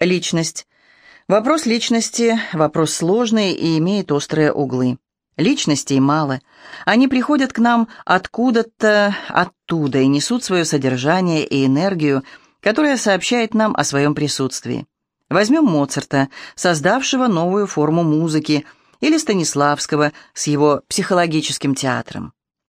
Личность. Вопрос личности – вопрос сложный и имеет острые углы. Личностей мало. Они приходят к нам откуда-то оттуда и несут свое содержание и энергию, которая сообщает нам о своем присутствии. Возьмем Моцарта, создавшего новую форму музыки, или Станиславского с его психологическим театром.